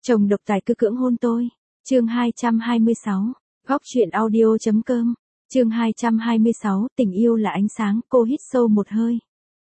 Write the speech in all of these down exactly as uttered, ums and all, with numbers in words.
Chồng độc tài cứ cưỡng hôn tôi. Chương hai trăm hai mươi sáu. Góc truyện audio chấm com. Chương hai trăm hai mươi sáu, tình yêu là ánh sáng, cô hít sâu một hơi.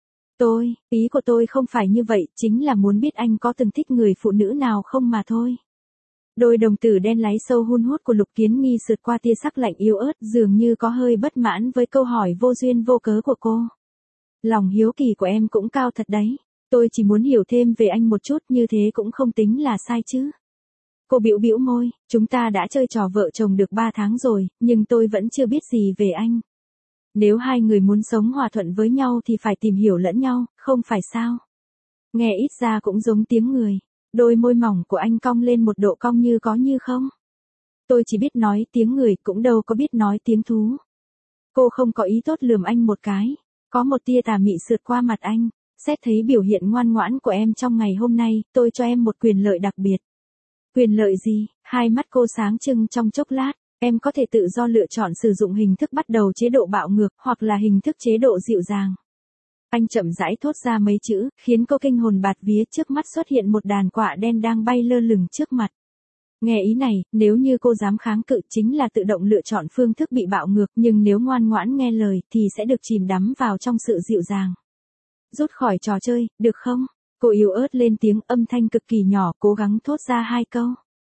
Tôi, ý của tôi không phải như vậy, chính là muốn biết anh có từng thích người phụ nữ nào không mà thôi. Đôi đồng tử đen láy sâu hun hút của Lục Kiến Nghi sượt qua tia sắc lạnh yếu ớt, dường như có hơi bất mãn với câu hỏi vô duyên vô cớ của cô. Lòng hiếu kỳ của em cũng cao thật đấy. Tôi chỉ muốn hiểu thêm về anh một chút, như thế cũng không tính là sai chứ. Cô bĩu bĩu môi, chúng ta đã chơi trò vợ chồng được ba tháng rồi, nhưng tôi vẫn chưa biết gì về anh. Nếu hai người muốn sống hòa thuận với nhau thì phải tìm hiểu lẫn nhau, không phải sao? Nghe ít ra cũng giống tiếng người. Đôi môi mỏng của anh cong lên một độ cong như có như không. Tôi chỉ biết nói tiếng người, cũng đâu có biết nói tiếng thú. Cô không có ý tốt lườm anh một cái. Có một tia tà mị sượt qua mặt anh. Xét thấy biểu hiện ngoan ngoãn của em trong ngày hôm nay, tôi cho em một quyền lợi đặc biệt. Quyền lợi gì? Hai mắt cô sáng trưng trong chốc lát. Em có thể tự do lựa chọn sử dụng hình thức bắt đầu chế độ bạo ngược, hoặc là hình thức chế độ dịu dàng. Anh chậm rãi thốt ra mấy chữ, khiến cô kinh hồn bạt vía, trước mắt xuất hiện một đàn quạ đen đang bay lơ lửng trước mặt. Nghe ý này, nếu như cô dám kháng cự chính là tự động lựa chọn phương thức bị bạo ngược, nhưng nếu ngoan ngoãn nghe lời thì sẽ được chìm đắm vào trong sự dịu dàng. Rút khỏi trò chơi, được không? Cô yếu ớt lên tiếng, âm thanh cực kỳ nhỏ, cố gắng thốt ra hai câu.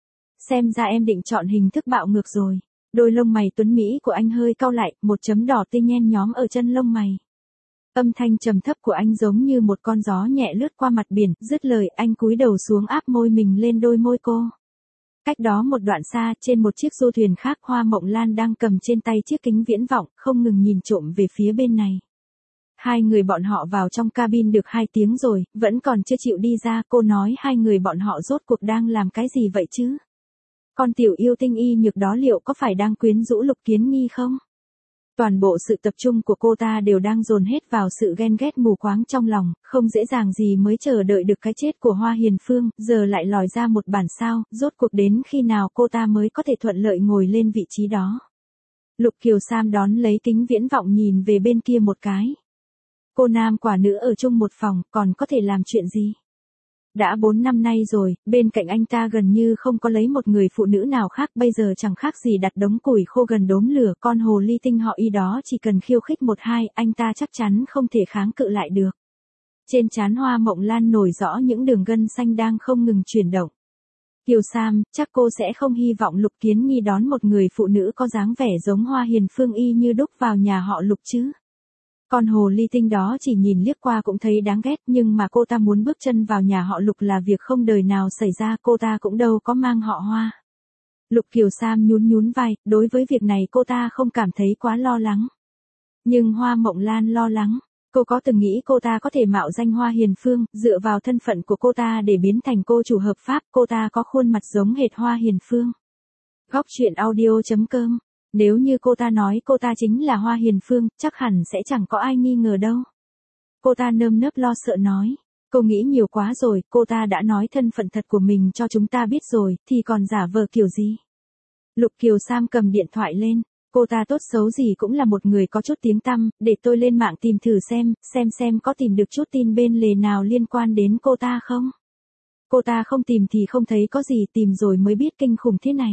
Xem ra em định chọn hình thức bạo ngược rồi. Đôi lông mày tuấn mỹ của anh hơi cau lại, một chấm đỏ tê nhen nhóm ở chân lông mày. Âm thanh trầm thấp của anh giống như một con gió nhẹ lướt qua mặt biển, dứt lời anh cúi đầu xuống áp môi mình lên đôi môi cô. Cách đó một đoạn xa, trên một chiếc du thuyền khác, Hoa Mộng Lan đang cầm trên tay chiếc kính viễn vọng, không ngừng nhìn trộm về phía bên này. Hai người bọn họ vào trong cabin được hai tiếng rồi, vẫn còn chưa chịu đi ra, cô nói hai người bọn họ rốt cuộc đang làm cái gì vậy chứ? Con tiểu yêu tinh y nhược đó liệu có phải đang quyến rũ Lục Kiến Nghi không? Toàn bộ sự tập trung của cô ta đều đang dồn hết vào sự ghen ghét mù quáng trong lòng, không dễ dàng gì mới chờ đợi được cái chết của Hoa Hiền Phương, giờ lại lòi ra một bản sao, rốt cuộc đến khi nào cô ta mới có thể thuận lợi ngồi lên vị trí đó. Lục Kiều Sam đón lấy kính viễn vọng nhìn về bên kia một cái. Cô nam quả nữ ở chung một phòng, còn có thể làm chuyện gì? Đã bốn năm nay rồi, bên cạnh anh ta gần như không có lấy một người phụ nữ nào khác, bây giờ chẳng khác gì đặt đống củi khô gần đốm lửa, con hồ ly tinh họ Y đó chỉ cần khiêu khích một hai, anh ta chắc chắn không thể kháng cự lại được. Trên trán Hoa Mộng Lan nổi rõ những đường gân xanh đang không ngừng chuyển động. Kiều Sam, chắc cô sẽ không hy vọng Lục Kiến Nghi đón một người phụ nữ có dáng vẻ giống Hoa Hiền Phương y như đúc vào nhà họ Lục chứ? Con hồ ly tinh đó chỉ nhìn liếc qua cũng thấy đáng ghét, nhưng mà cô ta muốn bước chân vào nhà họ Lục là việc không đời nào xảy ra, cô ta cũng đâu có mang họ Hoa. Lục Kiều Sam nhún nhún vai, đối với việc này cô ta không cảm thấy quá lo lắng. Nhưng Hoa Mộng Lan lo lắng, cô có từng nghĩ cô ta có thể mạo danh Hoa Hiền Phương, dựa vào thân phận của cô ta để biến thành cô chủ hợp pháp, cô ta có khuôn mặt giống hệt Hoa Hiền Phương. Góc truyện audio chấm com. Nếu như cô ta nói cô ta chính là Hoa Hiền Phương, chắc hẳn sẽ chẳng có ai nghi ngờ đâu. Cô ta nơm nớp lo sợ nói. Cô nghĩ nhiều quá rồi, cô ta đã nói thân phận thật của mình cho chúng ta biết rồi, thì còn giả vờ kiểu gì? Lục Kiều Sam cầm điện thoại lên. Cô ta tốt xấu gì cũng là một người có chút tiếng tăm, để tôi lên mạng tìm thử xem, xem xem có tìm được chút tin bên lề nào liên quan đến cô ta không? Cô ta không tìm thì không thấy có gì, tìm rồi mới biết kinh khủng thế này.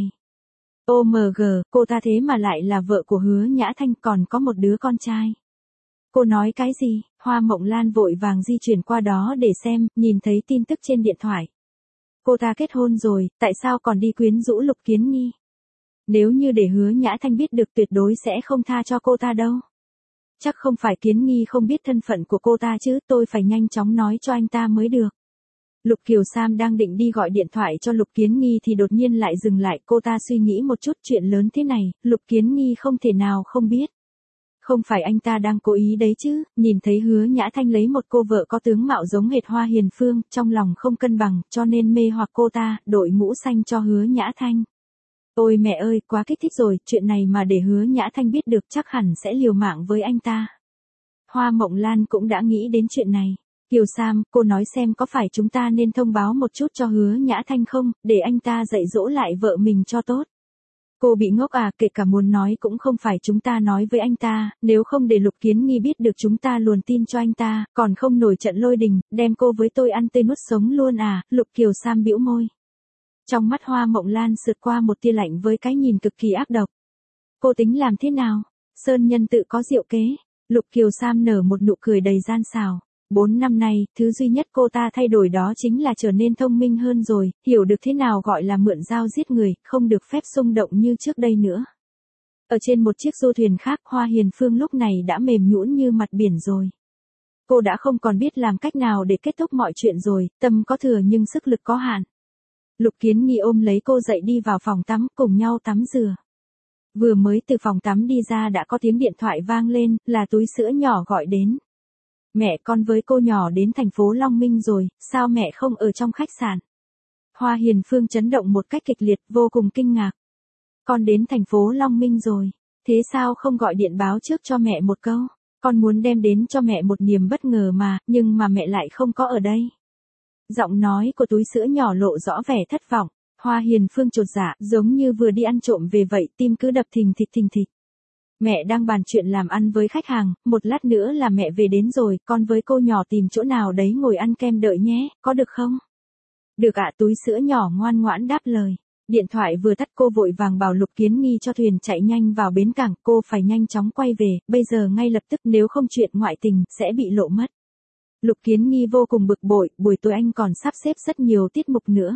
ô em giê, cô ta thế mà lại là vợ của Hứa Nhã Thanh, còn có một đứa con trai. Cô nói cái gì? Hoa Mộng Lan vội vàng di chuyển qua đó để xem, nhìn thấy tin tức trên điện thoại. Cô ta kết hôn rồi, tại sao còn đi quyến rũ Lục Kiến Nghi? Nếu như để Hứa Nhã Thanh biết được tuyệt đối sẽ không tha cho cô ta đâu. Chắc không phải Kiến Nghi không biết thân phận của cô ta chứ, tôi phải nhanh chóng nói cho anh ta mới được. Lục Kiều Sam đang định đi gọi điện thoại cho Lục Kiến Nghi thì đột nhiên lại dừng lại, cô ta suy nghĩ một chút, chuyện lớn thế này, Lục Kiến Nghi không thể nào không biết. Không phải anh ta đang cố ý đấy chứ, nhìn thấy Hứa Nhã Thanh lấy một cô vợ có tướng mạo giống hệt Hoa Hiền Phương, trong lòng không cân bằng, cho nên mê hoặc cô ta, đội mũ xanh cho Hứa Nhã Thanh. Ôi mẹ ơi, quá kích thích rồi, chuyện này mà để Hứa Nhã Thanh biết được chắc hẳn sẽ liều mạng với anh ta. Hoa Mộng Lan cũng đã nghĩ đến chuyện này. Kiều Sam, cô nói xem có phải chúng ta nên thông báo một chút cho Hứa Nhã Thanh không, để anh ta dạy dỗ lại vợ mình cho tốt. Cô bị ngốc à, kể cả muốn nói cũng không phải chúng ta nói với anh ta, nếu không để Lục Kiến Nghi biết được chúng ta luồn tin cho anh ta, còn không nổi trận lôi đình, đem cô với tôi ăn tươi nuốt sống luôn à, Lục Kiều Sam bĩu môi. Trong mắt Hoa Mộng Lan sượt qua một tia lạnh với cái nhìn cực kỳ ác độc. Cô tính làm thế nào? Sơn nhân tự có diệu kế. Lục Kiều Sam nở một nụ cười đầy gian xảo. Bốn năm nay, thứ duy nhất cô ta thay đổi đó chính là trở nên thông minh hơn rồi, hiểu được thế nào gọi là mượn dao giết người, không được phép xung động như trước đây nữa. Ở trên một chiếc du thuyền khác, Hoa Hiền Phương lúc này đã mềm nhũn như mặt biển rồi. Cô đã không còn biết làm cách nào để kết thúc mọi chuyện rồi, tâm có thừa nhưng sức lực có hạn. Lục Kiến Nghi ôm lấy cô dậy đi vào phòng tắm, cùng nhau tắm rửa. Vừa mới từ phòng tắm đi ra đã có tiếng điện thoại vang lên, là túi sữa nhỏ gọi đến. Mẹ con với cô nhỏ đến thành phố Long Minh rồi, sao mẹ không ở trong khách sạn? Hoa Hiền Phương chấn động một cách kịch liệt, vô cùng kinh ngạc. Con đến thành phố Long Minh rồi, thế sao không gọi điện báo trước cho mẹ một câu? Con muốn đem đến cho mẹ một niềm bất ngờ mà, nhưng mà mẹ lại không có ở đây. Giọng nói của túi sữa nhỏ lộ rõ vẻ thất vọng. Hoa Hiền Phương chột dạ, giống như vừa đi ăn trộm về vậy, tim cứ đập thình thịch thình thịch. Mẹ đang bàn chuyện làm ăn với khách hàng, một lát nữa là mẹ về đến rồi, con với cô nhỏ tìm chỗ nào đấy ngồi ăn kem đợi nhé, có được không? Được ạ, túi sữa nhỏ ngoan ngoãn đáp lời. Điện thoại vừa tắt cô vội vàng bảo Lục Kiến Nghi cho thuyền chạy nhanh vào bến cảng, cô phải nhanh chóng quay về, bây giờ ngay lập tức, nếu không chuyện ngoại tình, sẽ bị lộ mất. Lục Kiến Nghi vô cùng bực bội, buổi tối anh còn sắp xếp rất nhiều tiết mục nữa.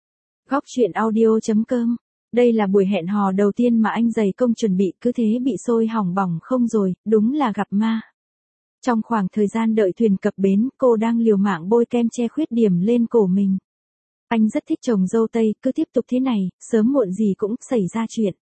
Góc truyện audio chấm com. Đây là buổi hẹn hò đầu tiên mà anh dày công chuẩn bị, cứ thế bị sôi hỏng bỏng không rồi, đúng là gặp ma. Trong khoảng thời gian đợi thuyền cập bến, cô đang liều mạng bôi kem che khuyết điểm lên cổ mình. Anh rất thích chồng dâu Tây, cứ tiếp tục thế này, sớm muộn gì cũng xảy ra chuyện.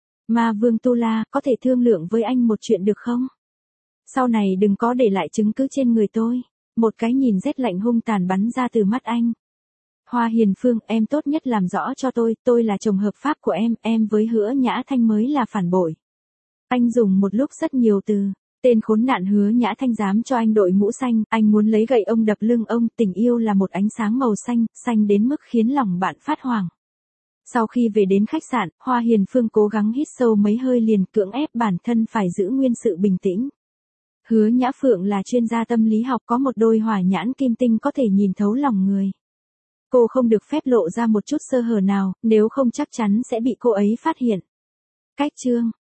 Ma Vương Tu La, có thể thương lượng với anh một chuyện được không? Sau này đừng có để lại chứng cứ trên người tôi. Một cái nhìn rét lạnh hung tàn bắn ra từ mắt anh. Hoa Hiền Phương, em tốt nhất làm rõ cho tôi, tôi là chồng hợp pháp của em, em với Hứa Nhã Thanh mới là phản bội. Anh dùng một lúc rất nhiều từ. Tên khốn nạn Hứa Nhã Thanh dám cho anh đội mũ xanh, anh muốn lấy gậy ông đập lưng ông, tình yêu là một ánh sáng màu xanh, xanh đến mức khiến lòng bạn phát hoảng. Sau khi về đến khách sạn, Hoa Hiền Phương cố gắng hít sâu mấy hơi liền, cưỡng ép bản thân phải giữ nguyên sự bình tĩnh. Hứa Nhã Phượng là chuyên gia tâm lý học, có một đôi hỏa nhãn kim tinh có thể nhìn thấu lòng người. Cô không được phép lộ ra một chút sơ hở nào, nếu không chắc chắn sẽ bị cô ấy phát hiện. Cách chương